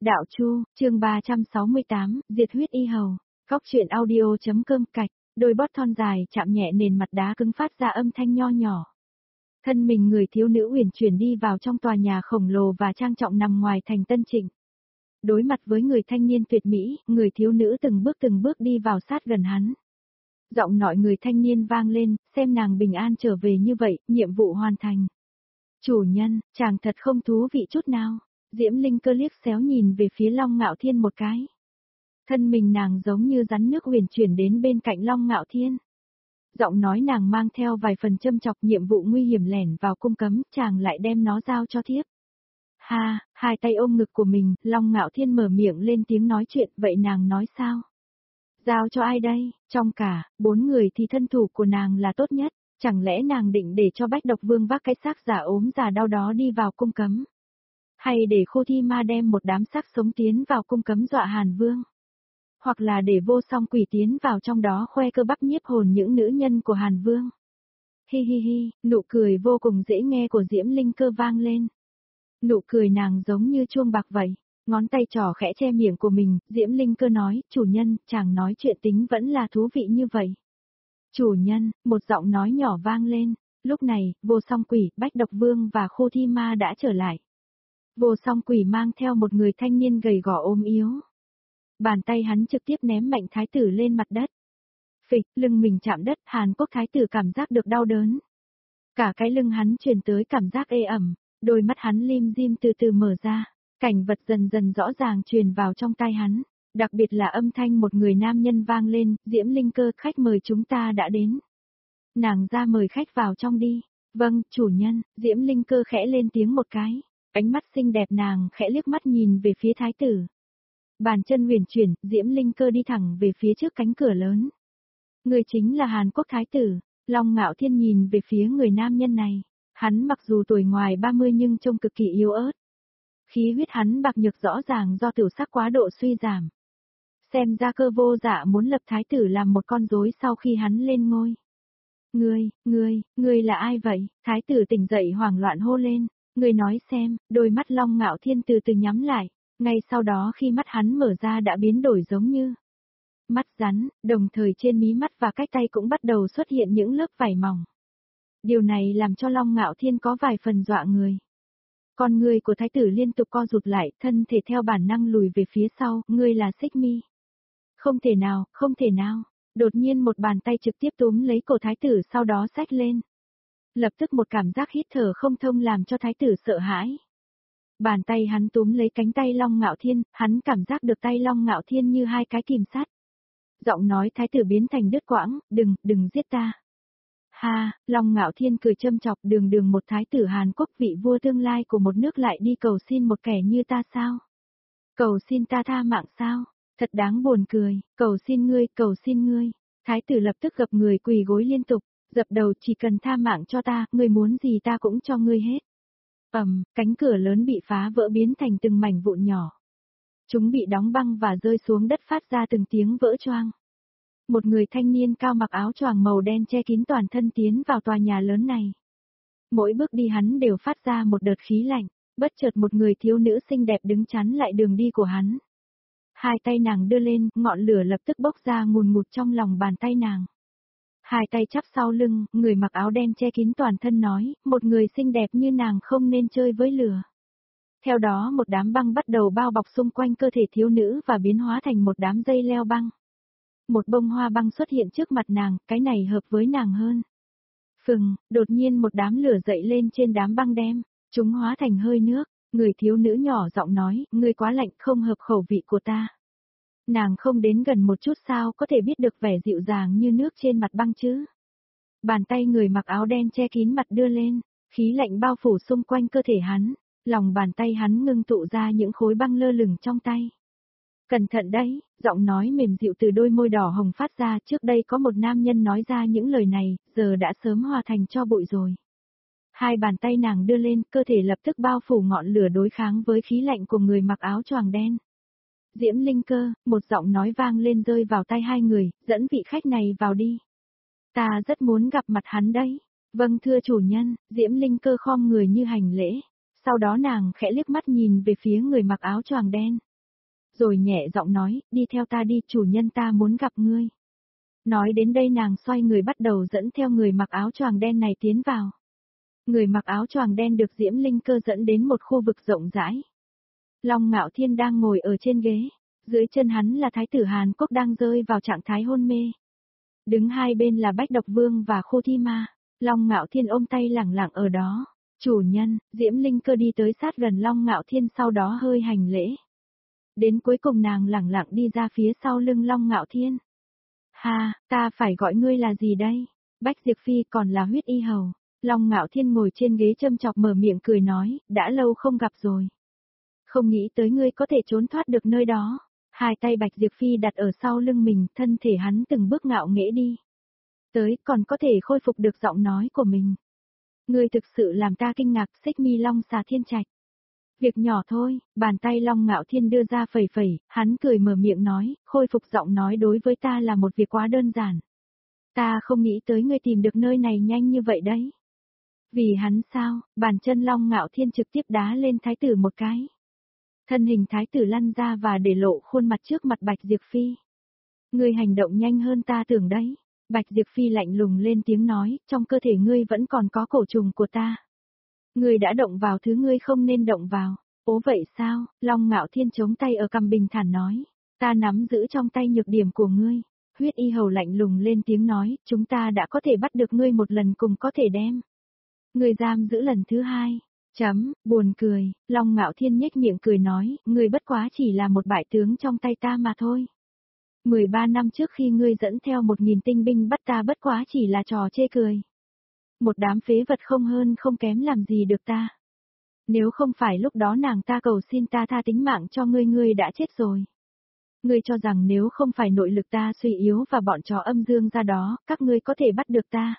Đạo Chu, chương 368, Diệt huyết y hầu. Góc truyện audio.com cạch, đôi bót thon dài chạm nhẹ nền mặt đá cứng phát ra âm thanh nho nhỏ. Thân mình người thiếu nữ uyển chuyển đi vào trong tòa nhà khổng lồ và trang trọng nằm ngoài thành Tân Trịnh. Đối mặt với người thanh niên tuyệt mỹ, người thiếu nữ từng bước đi vào sát gần hắn. Giọng nói người thanh niên vang lên, xem nàng bình an trở về như vậy, nhiệm vụ hoàn thành. Chủ nhân, chàng thật không thú vị chút nào. Diễm Linh Cơ liếc xéo nhìn về phía Long Ngạo Thiên một cái. Thân mình nàng giống như rắn nước huyền chuyển đến bên cạnh Long Ngạo Thiên. Giọng nói nàng mang theo vài phần châm chọc, nhiệm vụ nguy hiểm lẻn vào cung cấm, chàng lại đem nó giao cho thiếp. Ha, hai tay ôm ngực của mình, Long Ngạo Thiên mở miệng lên tiếng nói chuyện, vậy nàng nói sao? Giao cho ai đây? Trong cả 4 người thì thân thủ của nàng là tốt nhất, chẳng lẽ nàng định để cho Bách Độc Vương vác cái xác giả ốm già đau đó đi vào cung cấm? Hay để Khô Thi Ma đem một đám xác sống tiến vào cung cấm dọa Hàn Vương? Hoặc là để Vô Song Quỷ tiến vào trong đó khoe cơ bắp nhiếp hồn những nữ nhân của Hàn Vương? Hi hi hi, nụ cười vô cùng dễ nghe của Diễm Linh Cơ vang lên. Nụ cười nàng giống như chuông bạc vậy. Ngón tay trỏ khẽ che miệng của mình, Diễm Linh Cơ nói, chủ nhân, chàng nói chuyện tính vẫn là thú vị như vậy. Chủ nhân, một giọng nói nhỏ vang lên, lúc này, Vô Song Quỷ, Bách Độc Vương và Khô Thi Ma đã trở lại. Vô Song Quỷ mang theo một người thanh niên gầy gò ốm yếu. Bàn tay hắn trực tiếp ném mạnh thái tử lên mặt đất. Phịch, lưng mình chạm đất, Hàn Quốc thái tử cảm giác được đau đớn. Cả cái lưng hắn truyền tới cảm giác ê ẩm, đôi mắt hắn lim dim từ từ mở ra. Cảnh vật dần dần rõ ràng truyền vào trong tai hắn, đặc biệt là âm thanh một người nam nhân vang lên, Diễm Linh Cơ, khách mời chúng ta đã đến. Nàng ra mời khách vào trong đi. Vâng, chủ nhân, Diễm Linh Cơ khẽ lên tiếng một cái, ánh mắt xinh đẹp nàng khẽ liếc mắt nhìn về phía thái tử. Bàn chân huyền chuyển, Diễm Linh Cơ đi thẳng về phía trước cánh cửa lớn. Người chính là Hàn Quốc thái tử, Long Ngạo Thiên nhìn về phía người nam nhân này, hắn mặc dù tuổi ngoài 30 nhưng trông cực kỳ yếu ớt. Khí huyết hắn bạc nhược rõ ràng do tiểu sắc quá độ suy giảm. Xem ra Cơ Vô Dạ muốn lập thái tử làm một con rối sau khi hắn lên ngôi. Ngươi là ai vậy? Thái tử tỉnh dậy hoảng loạn hô lên, ngươi nói xem, đôi mắt Long Ngạo Thiên từ từ nhắm lại, ngay sau đó khi mắt hắn mở ra đã biến đổi giống như mắt rắn, đồng thời trên mí mắt và cách tay cũng bắt đầu xuất hiện những lớp vảy mỏng. Điều này làm cho Long Ngạo Thiên có vài phần dọa người. Con người của thái tử liên tục co rụt lại, thân thể theo bản năng lùi về phía sau, ngươi là Xích Mi. Không thể nào, đột nhiên một bàn tay trực tiếp túm lấy cổ thái tử sau đó xách lên. Lập tức một cảm giác hít thở không thông làm cho thái tử sợ hãi. Bàn tay hắn túm lấy cánh tay Long Ngạo Thiên, hắn cảm giác được tay Long Ngạo Thiên như hai cái kìm sắt. Giọng nói thái tử biến thành đứt quãng, đừng giết ta. Ha, Long Ngạo Thiên cười châm chọc, đường một thái tử Hàn Quốc vị vua tương lai của một nước lại đi cầu xin một kẻ như ta sao? Cầu xin ta tha mạng sao? Thật đáng buồn cười, cầu xin ngươi. Thái tử lập tức gập người quỳ gối liên tục, dập đầu, chỉ cần tha mạng cho ta, ngươi muốn gì ta cũng cho ngươi hết. Cánh cửa lớn bị phá vỡ biến thành từng mảnh vụn nhỏ. Chúng bị đóng băng và rơi xuống đất phát ra từng tiếng vỡ choang. Một người thanh niên cao mặc áo choàng màu đen che kín toàn thân tiến vào tòa nhà lớn này. Mỗi bước đi hắn đều phát ra một đợt khí lạnh, bất chợt một người thiếu nữ xinh đẹp đứng chắn lại đường đi của hắn. Hai tay nàng đưa lên, ngọn lửa lập tức bốc ra ngùn ngụt trong lòng bàn tay nàng. Hai tay chắp sau lưng, người mặc áo đen che kín toàn thân nói, một người xinh đẹp như nàng không nên chơi với lửa. Theo đó một đám băng bắt đầu bao bọc xung quanh cơ thể thiếu nữ và biến hóa thành một đám dây leo băng. Một bông hoa băng xuất hiện trước mặt nàng, cái này hợp với nàng hơn. Đột nhiên một đám lửa dậy lên trên đám băng đem, chúng hóa thành hơi nước, người thiếu nữ nhỏ giọng nói, ngươi quá lạnh không hợp khẩu vị của ta. Nàng không đến gần một chút sao có thể biết được vẻ dịu dàng như nước trên mặt băng chứ. Bàn tay người mặc áo đen che kín mặt đưa lên, khí lạnh bao phủ xung quanh cơ thể hắn, lòng bàn tay hắn ngưng tụ ra những khối băng lơ lửng trong tay. Cẩn thận đấy, giọng nói mềm dịu từ đôi môi đỏ hồng phát ra, trước đây có một nam nhân nói ra những lời này, giờ đã sớm hòa thành tro bụi rồi. Hai bàn tay nàng đưa lên, cơ thể lập tức bao phủ ngọn lửa đối kháng với khí lạnh của người mặc áo choàng đen. Diễm Linh Cơ, một giọng nói vang lên rơi vào tai hai người, dẫn vị khách này vào đi. Ta rất muốn gặp mặt hắn đấy. Vâng thưa chủ nhân, Diễm Linh Cơ khom người như hành lễ. Sau đó nàng khẽ liếc mắt nhìn về phía người mặc áo choàng đen. rồi nhẹ giọng nói, đi theo ta đi, chủ nhân ta muốn gặp ngươi. Nói đến đây nàng xoay người bắt đầu dẫn theo người mặc áo choàng đen này tiến vào. Người mặc áo choàng đen được Diễm Linh Cơ dẫn đến một khu vực rộng rãi. Long Ngạo Thiên đang ngồi ở trên ghế, dưới chân hắn là Thái tử Hàn Quốc đang rơi vào trạng thái hôn mê. Đứng hai bên là Bách Độc Vương và Khô Thi Ma, Long Ngạo Thiên ôm tay lẳng lặng ở đó. Chủ nhân, Diễm Linh Cơ đi tới sát gần Long Ngạo Thiên sau đó hơi hành lễ. Đến cuối cùng nàng lẳng lặng đi ra phía sau lưng Long Ngạo Thiên. Ha, ta phải gọi ngươi là gì đây? Bách Diệp Phi còn là huyết y hầu. Long Ngạo Thiên ngồi trên ghế châm chọc mở miệng cười nói, đã lâu không gặp rồi. Không nghĩ tới ngươi có thể trốn thoát được nơi đó. Hai tay Bạch Diệp Phi đặt ở sau lưng mình, thân thể hắn từng bước ngạo nghễ đi. Tới còn có thể khôi phục được giọng nói của mình. Ngươi thực sự làm ta kinh ngạc, Xích Mi Long Xà Thiên Trạch. Việc nhỏ thôi, bàn tay Long Ngạo Thiên đưa ra phẩy phẩy, hắn cười mở miệng nói, khôi phục giọng nói đối với ta là một việc quá đơn giản. Ta không nghĩ tới ngươi tìm được nơi này nhanh như vậy đấy. Vì hắn sao, bàn chân Long Ngạo Thiên trực tiếp đá lên thái tử một cái. Thân hình thái tử lăn ra và để lộ khuôn mặt trước mặt Bạch Diệp Phi. Ngươi hành động nhanh hơn ta tưởng đấy. Bạch Diệp Phi lạnh lùng lên tiếng nói, trong cơ thể ngươi vẫn còn có cổ trùng của ta. Ngươi đã động vào thứ ngươi không nên động vào. Ố vậy sao, Long Ngạo Thiên chống tay ở cằm bình thản nói. Ta nắm giữ trong tay nhược điểm của ngươi. Huyết y hầu lạnh lùng lên tiếng nói, chúng ta đã có thể bắt được ngươi một lần cùng có thể đem. Ngươi giam giữ lần thứ hai. Buồn cười, Long Ngạo Thiên nhếch miệng cười nói, ngươi bất quá chỉ là một bại tướng trong tay ta mà thôi. 13 năm trước khi ngươi dẫn theo 1000 tinh binh bắt ta bất quá chỉ là trò chê cười. Một đám phế vật không hơn không kém làm gì được ta. Nếu không phải lúc đó nàng ta cầu xin ta tha tính mạng cho ngươi, ngươi đã chết rồi. Ngươi cho rằng nếu không phải nội lực ta suy yếu và bọn trò âm dương ra đó, các ngươi có thể bắt được ta.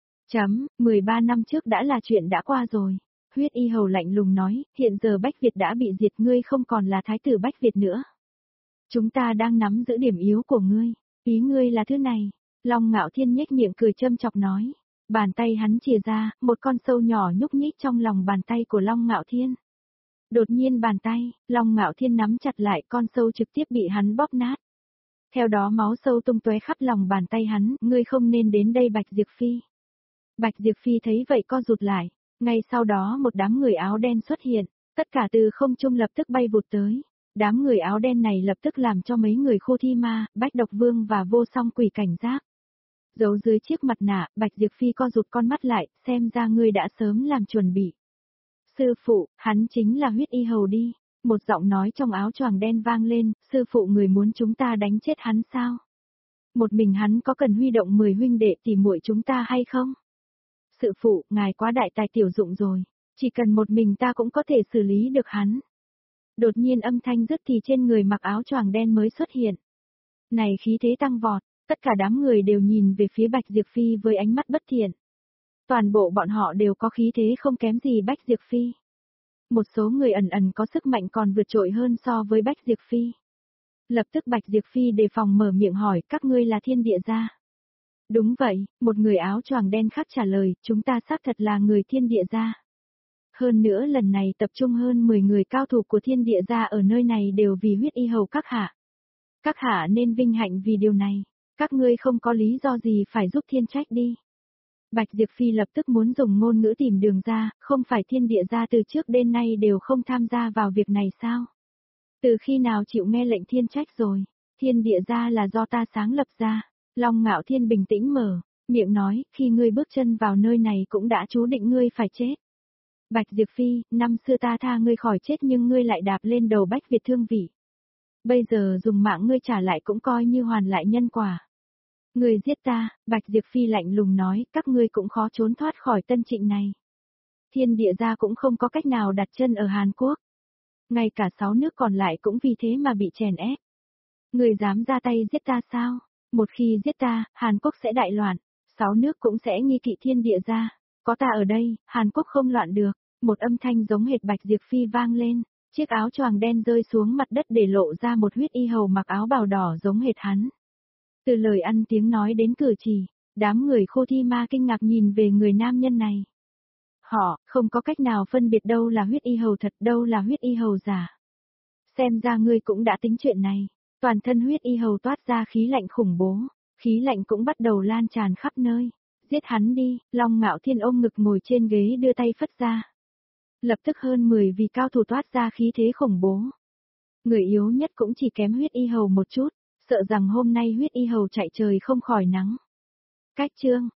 13 năm trước đã là chuyện đã qua rồi. Huyết y hầu lạnh lùng nói, hiện giờ Bách Việt đã bị diệt, ngươi không còn là thái tử Bách Việt nữa. Chúng ta đang nắm giữ điểm yếu của ngươi, ý ngươi là thứ này. Long Ngạo Thiên nhếch miệng cười châm chọc nói. Bàn tay hắn chìa ra, một con sâu nhỏ nhúc nhích trong lòng bàn tay của Long Ngạo Thiên. Đột nhiên bàn tay, Long Ngạo Thiên nắm chặt lại, con sâu trực tiếp bị hắn bóp nát. Theo đó máu sâu tung tóe khắp lòng bàn tay hắn, ngươi không nên đến đây Bạch Diệp Phi. Bạch Diệp Phi thấy vậy co rụt lại, ngay sau đó một đám người áo đen xuất hiện, tất cả từ không trung lập tức bay vụt tới. Đám người áo đen này lập tức làm cho mấy người Khô Thi Ma, Bách Độc Vương và Vô Song Quỷ cảnh giác. Giấu dưới chiếc mặt nạ, Bạch Diệp Phi co rụt con mắt lại, xem ra ngươi đã sớm làm chuẩn bị. Sư phụ, hắn chính là huyết y hầu đi. Một giọng nói trong áo choàng đen vang lên, sư phụ người muốn chúng ta đánh chết hắn sao? Một mình hắn có cần huy động 10 huynh đệ tỉ muội chúng ta hay không? Sư phụ, ngài quá đại tài tiểu dụng rồi, chỉ cần một mình ta cũng có thể xử lý được hắn. Đột nhiên âm thanh dứt thì trên người mặc áo choàng đen mới xuất hiện. Này khí thế tăng vọt, tất cả đám người đều nhìn về phía Bạch Diệp Phi với ánh mắt bất thiện. Toàn bộ bọn họ đều có khí thế không kém gì Bách Diệp Phi. Một số người ẩn ẩn có sức mạnh còn vượt trội hơn so với Bách Diệp Phi. Lập tức Bạch Diệp Phi đề phòng mở miệng hỏi, các ngươi là Thiên Địa gia? Đúng vậy, một người áo choàng đen khác trả lời, chúng ta xác thật là người Thiên Địa gia. Hơn nữa lần này tập trung hơn 10 người cao thủ của Thiên Địa gia ở nơi này đều vì huyết y hầu các hạ. Các hạ nên vinh hạnh vì điều này, các ngươi không có lý do gì phải giúp Thiên Trách đi. Bạch Diệp Phi lập tức muốn dùng ngôn ngữ tìm đường ra, không phải Thiên Địa gia từ trước đến nay đều không tham gia vào việc này sao? Từ khi nào chịu nghe lệnh Thiên Trách rồi? Thiên Địa gia là do ta sáng lập ra. Long Ngạo Thiên bình tĩnh mở miệng nói, khi ngươi bước chân vào nơi này cũng đã chú định ngươi phải chết. Bạch Diệp Phi, năm xưa ta tha ngươi khỏi chết nhưng ngươi lại đạp lên đầu Bách Việt thương vị. Bây giờ dùng mạng ngươi trả lại cũng coi như hoàn lại nhân quả. Ngươi giết ta, Bạch Diệp Phi lạnh lùng nói, các ngươi cũng khó trốn thoát khỏi Tân Trịnh này. Thiên Địa gia cũng không có cách nào đặt chân ở Hàn Quốc. Ngay cả 6 nước còn lại cũng vì thế mà bị chèn ép. Ngươi dám ra tay giết ta sao? Một khi giết ta, Hàn Quốc sẽ đại loạn, 6 nước cũng sẽ nghi kỵ Thiên Địa gia. Có ta ở đây, Hàn Quốc không loạn được. Một âm thanh giống hệt Bạch Diệp Phi vang lên, chiếc áo choàng đen rơi xuống mặt đất để lộ ra một huyết y hầu mặc áo bào đỏ giống hệt hắn. Từ lời ăn tiếng nói đến cử chỉ, đám người Khô Thi Ma kinh ngạc nhìn về người nam nhân này. Họ không có cách nào phân biệt đâu là huyết y hầu thật, đâu là huyết y hầu giả. Xem ra ngươi cũng đã tính chuyện này. Toàn thân huyết y hầu toát ra khí lạnh khủng bố, khí lạnh cũng bắt đầu lan tràn khắp nơi. Giết hắn đi, Long Ngạo Thiên ôm ngực ngồi trên ghế đưa tay phất ra. Lập tức hơn 10 vị cao thủ toát ra khí thế khủng bố. Người yếu nhất cũng chỉ kém huyết y hầu một chút, sợ rằng hôm nay huyết y hầu chạy trời không khỏi nắng. Cách chương